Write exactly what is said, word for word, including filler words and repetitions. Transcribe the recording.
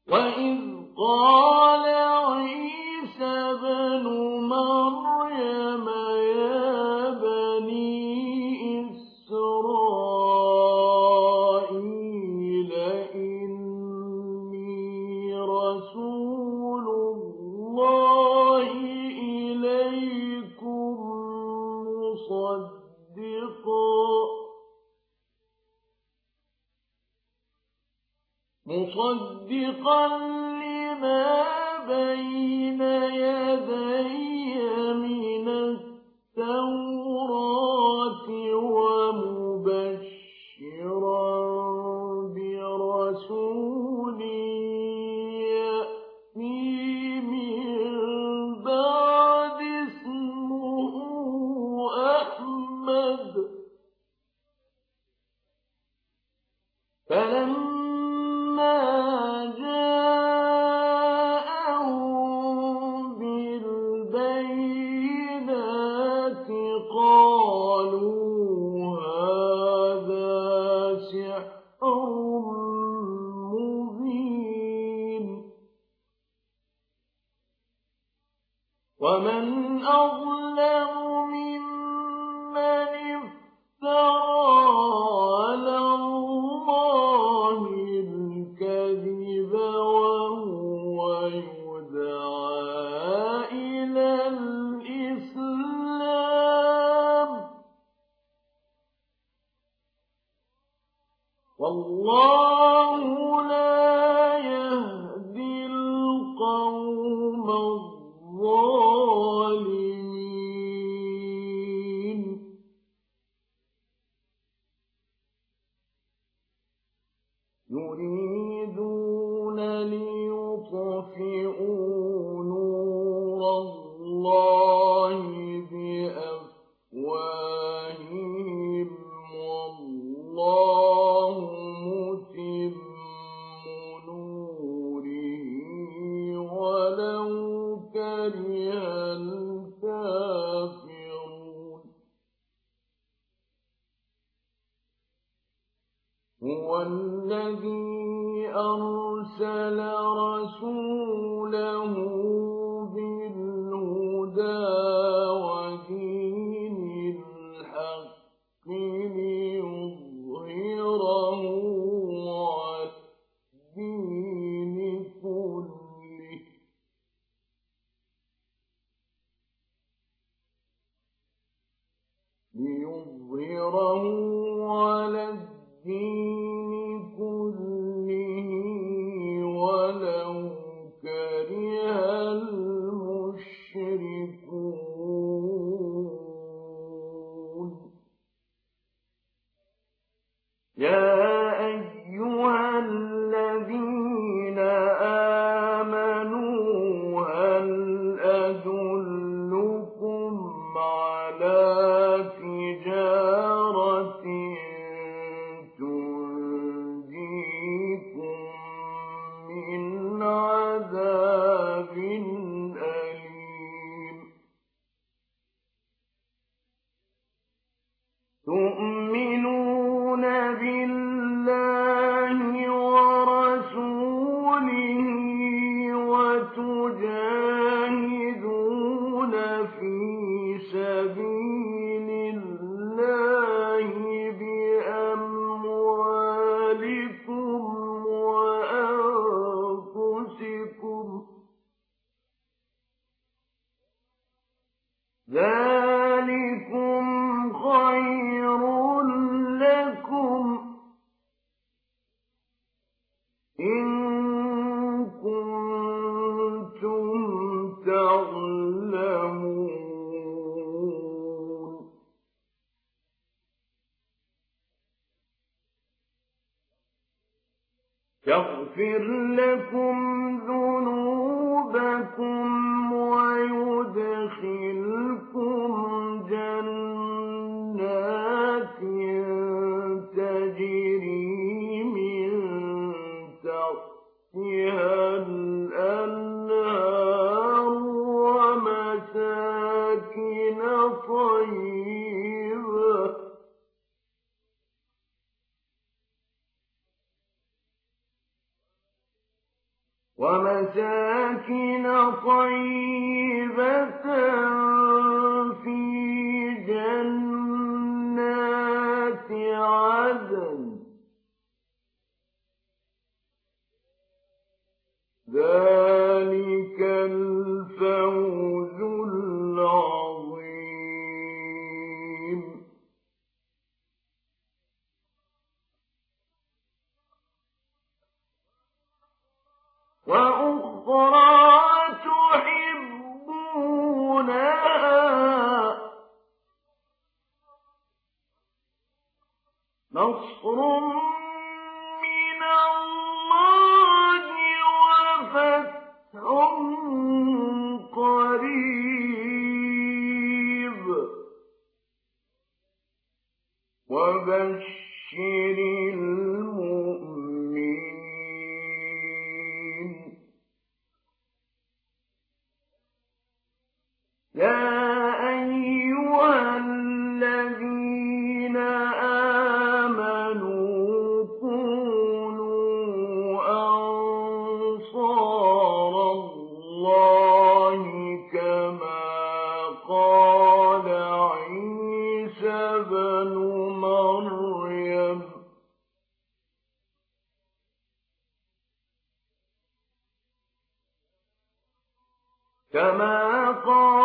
وإذ قال عيسى ابن مريم يا بني إسرائيل إني رسول الله إليكم مصدقا مصدقا لما بين يدي من التوراة ومبشرا برسول يأتي من بعد اسمه أحمد فلما جاءهم بالبينات قالوا هذا سحر مبين ومن أظلم ممن افترى على الله الكذب وهو يدعى إلى الإسلام والله لا يهدي القوم الظالمين يريدون ليطفئوا نور الله بأفواههم والله متم نوره ولو كره الكافرون هو الذي أرسل رسوله بالهدى ودين الحق ليظهره على الدين كله ليظهره على الدين كله ولو كره المشركون يا أيها الذين آمنوا هل أدلكم على تجارة تنجيكم من عذاب أليم تؤمنون بالله ورسوله وتجاهدون في سبيل الله بأموالكم وأنفسكم ذلكم خير لكم إن كنتم تعلمون يغفر لكم ذنوبكم ويدخلكم جنات تجري من تحتها الأنهار ومساكن طيبة ومساكن طيبة في جنات عدن ذلك الفوز العظيم. وأخرى تحبونها نصر من الله وفتح قريب وبشر المؤمنين. يا أيها الذين آمنوا كونوا أنصار الله كما قال عيسى ابن مريم كما قال